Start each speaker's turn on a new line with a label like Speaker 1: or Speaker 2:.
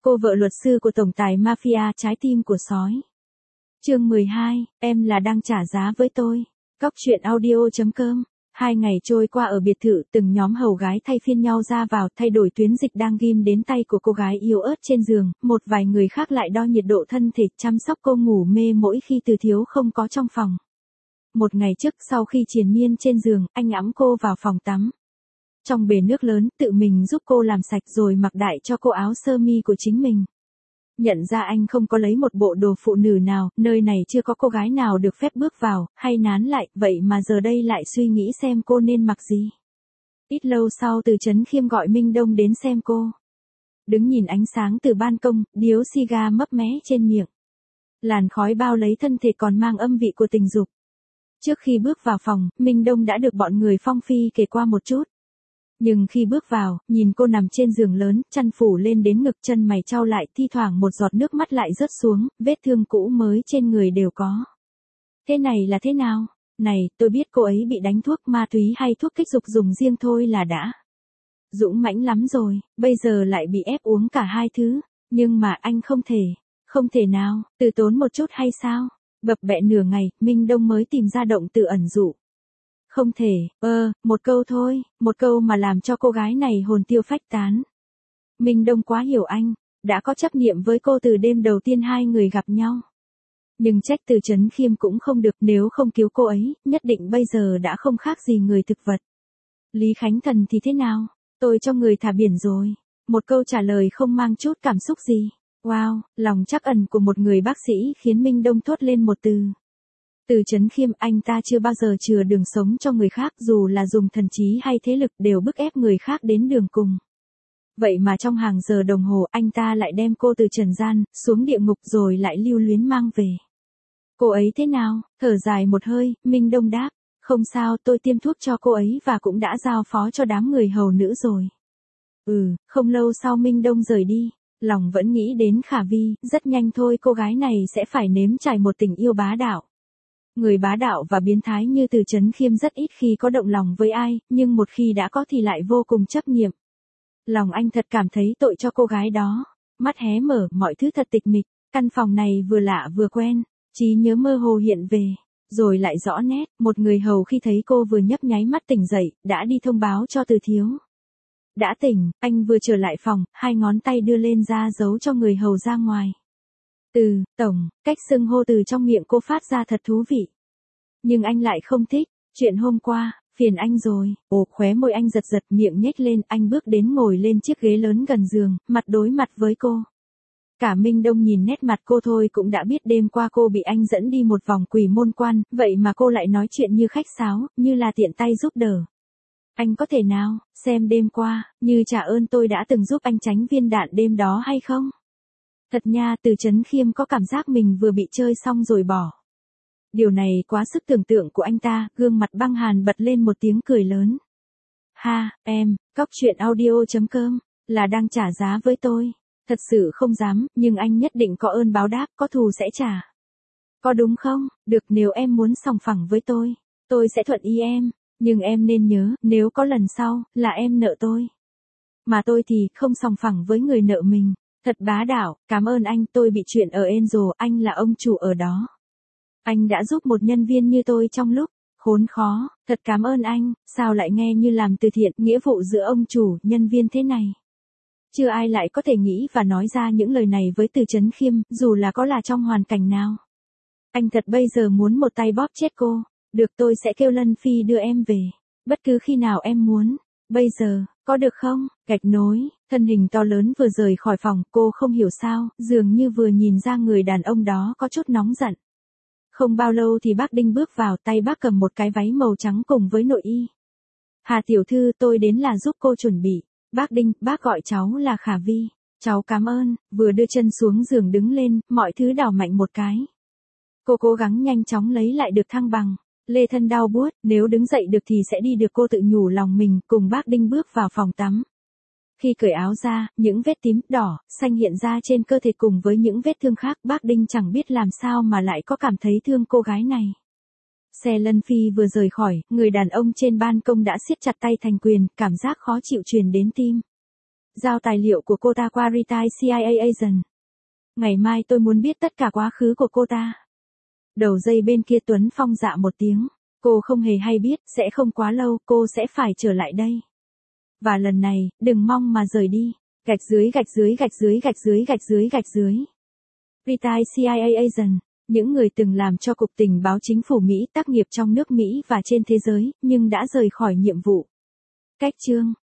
Speaker 1: Cô vợ luật sư của tổng tài mafia trái tim của sói. Chương 12, em là đang trả giá với tôi. Cóc truyện audio.com. 2 ngày trôi qua ở biệt thự, từng nhóm hầu gái thay phiên nhau ra vào, thay đổi tuyến dịch đang ghim đến tay của cô gái yếu ớt trên giường, một vài người khác lại đo nhiệt độ thân thể, chăm sóc cô ngủ mê mỗi khi Từ Thiếu không có trong phòng. Một ngày trước, sau khi triền miên trên giường, anh ẵm cô vào phòng tắm. Trong bể nước lớn, tự mình giúp cô làm sạch rồi mặc đại cho cô áo sơ mi của chính mình. Nhận ra anh không có lấy một bộ đồ phụ nữ nào, nơi này chưa có cô gái nào được phép bước vào, hay nán lại, vậy mà giờ đây lại suy nghĩ xem cô nên mặc gì. Ít lâu sau Từ Chấn Khiêm gọi Minh Đông đến xem cô. Đứng nhìn ánh sáng từ ban công, điếu xì ga mấp mé trên miệng. Làn khói bao lấy thân thể còn mang âm vị của tình dục. Trước khi bước vào phòng, Minh Đông đã được bọn người Phong Phi kể qua một chút. Nhưng khi bước vào, nhìn cô nằm trên giường lớn, chăn phủ lên đến ngực, chân mày chau lại, thi thoảng một giọt nước mắt lại rớt xuống, vết thương cũ mới trên người đều có. Thế này là thế nào? Này, tôi biết cô ấy bị đánh thuốc ma túy hay thuốc kích dục dùng riêng thôi là đã dũng mãnh lắm rồi, bây giờ lại bị ép uống cả hai thứ. Nhưng mà anh không thể nào, từ tốn một chút hay sao? Bập bẹ nửa ngày, Minh Đông mới tìm ra động từ ẩn dụ. Không thể, một câu thôi, một câu mà làm cho cô gái này hồn tiêu phách tán. Minh Đông quá hiểu anh, đã có chấp niệm với cô từ đêm đầu tiên hai người gặp nhau. Nhưng trách Từ Chấn Khiêm cũng không được, nếu không cứu cô ấy, nhất định bây giờ đã không khác gì người thực vật. Lý Khánh Thần thì thế nào? Tôi cho người thả biển rồi. Một câu trả lời không mang chút cảm xúc gì. Wow, lòng trắc ẩn của một người bác sĩ khiến Minh Đông thốt lên một từ. Từ Chấn Khiêm, anh ta chưa bao giờ chừa đường sống cho người khác, dù là dùng thần trí hay thế lực đều bức ép người khác đến đường cùng. Vậy mà trong hàng giờ đồng hồ anh ta lại đem cô từ trần gian, xuống địa ngục rồi lại lưu luyến mang về. Cô ấy thế nào? Thở dài một hơi, Minh Đông đáp. Không sao, tôi tiêm thuốc cho cô ấy và cũng đã giao phó cho đám người hầu nữ rồi. Không lâu sau Minh Đông rời đi. Lòng vẫn nghĩ đến Khả Vi, rất nhanh thôi cô gái này sẽ phải nếm trải một tình yêu bá đạo. Người bá đạo và biến thái như Từ Chấn Khiêm rất ít khi có động lòng với ai, nhưng một khi đã có thì lại vô cùng chấp niệm. Lòng anh thật cảm thấy tội cho cô gái đó. Mắt hé mở, mọi thứ thật tịch mịch, căn phòng này vừa lạ vừa quen, trí nhớ mơ hồ hiện về, rồi lại rõ nét, một người hầu khi thấy cô vừa nhấp nháy mắt tỉnh dậy, đã đi thông báo cho Từ Thiếu. Đã tỉnh, anh vừa trở lại phòng, hai ngón tay đưa lên ra dấu cho người hầu ra ngoài. Tổng, cách xưng hô từ trong miệng cô phát ra thật thú vị. Nhưng anh lại không thích, chuyện hôm qua, phiền anh rồi. Khóe môi anh giật giật, miệng nhếch lên, anh bước đến ngồi lên chiếc ghế lớn gần giường, mặt đối mặt với cô. Cả Minh Đông nhìn nét mặt cô thôi cũng đã biết đêm qua cô bị anh dẫn đi một vòng Quỷ Môn Quan, vậy mà cô lại nói chuyện như khách sáo, như là tiện tay giúp đỡ. Anh có thể nào, xem đêm qua, như trả ơn tôi đã từng giúp anh tránh viên đạn đêm đó hay không? Thật nha, Từ Chấn Khiêm có cảm giác mình vừa bị chơi xong rồi bỏ. Điều này quá sức tưởng tượng của anh ta, gương mặt băng hàn bật lên một tiếng cười lớn. Ha, em, Cóc truyện audio.com, là đang trả giá với tôi. Thật sự không dám, nhưng anh nhất định có ơn báo đáp, có thù sẽ trả. Có đúng không? Được, nếu em muốn sòng phẳng với tôi sẽ thuận ý em. Nhưng em nên nhớ, nếu có lần sau, là em nợ tôi. Mà tôi thì không sòng phẳng với người nợ mình. Thật bá đạo, cảm ơn anh, tôi bị chuyện ở Angel, anh là ông chủ ở đó. Anh đã giúp một nhân viên như tôi trong lúc khốn khó, thật cảm ơn anh, sao lại nghe như làm từ thiện, nghĩa vụ giữa ông chủ, nhân viên thế này. Chưa ai lại có thể nghĩ và nói ra những lời này với Từ Chấn Khiêm, dù là có là trong hoàn cảnh nào. Anh thật bây giờ muốn một tay bóp chết cô. Được, tôi sẽ kêu Lân Phi đưa em về. Bất cứ khi nào em muốn. Bây giờ, có được không? Gạch nối, thân hình to lớn vừa rời khỏi phòng, cô không hiểu sao, dường như vừa nhìn ra người đàn ông đó có chút nóng giận. Không bao lâu thì bác Đinh bước vào, tay bác cầm một cái váy màu trắng cùng với nội y. Hà tiểu thư, tôi đến là giúp cô chuẩn bị. Bác Đinh, bác gọi cháu là Khả Vi. Cháu cảm ơn, vừa đưa chân xuống giường đứng lên, mọi thứ đảo mạnh một cái. Cô cố gắng nhanh chóng lấy lại được thăng bằng. Lê thân đau buốt, nếu đứng dậy được thì sẽ đi được, cô tự nhủ lòng mình, cùng bác Đinh bước vào phòng tắm. Khi cởi áo ra, những vết tím, đỏ, xanh hiện ra trên cơ thể cùng với những vết thương khác, bác Đinh chẳng biết làm sao mà lại có cảm thấy thương cô gái này. Xe Lân Phi vừa rời khỏi, người đàn ông trên ban công đã siết chặt tay thành quyền, cảm giác khó chịu truyền đến tim. Giao tài liệu của cô ta qua Retired CIA Agent. Ngày mai tôi muốn biết tất cả quá khứ của cô ta. Đầu dây bên kia Tuấn Phong dạ một tiếng. Cô không hề hay biết, sẽ không quá lâu, cô sẽ phải trở lại đây. Và lần này, đừng mong mà rời đi. Gạch dưới gạch dưới gạch dưới gạch dưới gạch dưới gạch dưới. Retired CIA Agent. Những người từng làm cho Cục Tình báo Chính phủ Mỹ, tác nghiệp trong nước Mỹ và trên thế giới, nhưng đã rời khỏi nhiệm vụ. Cách chương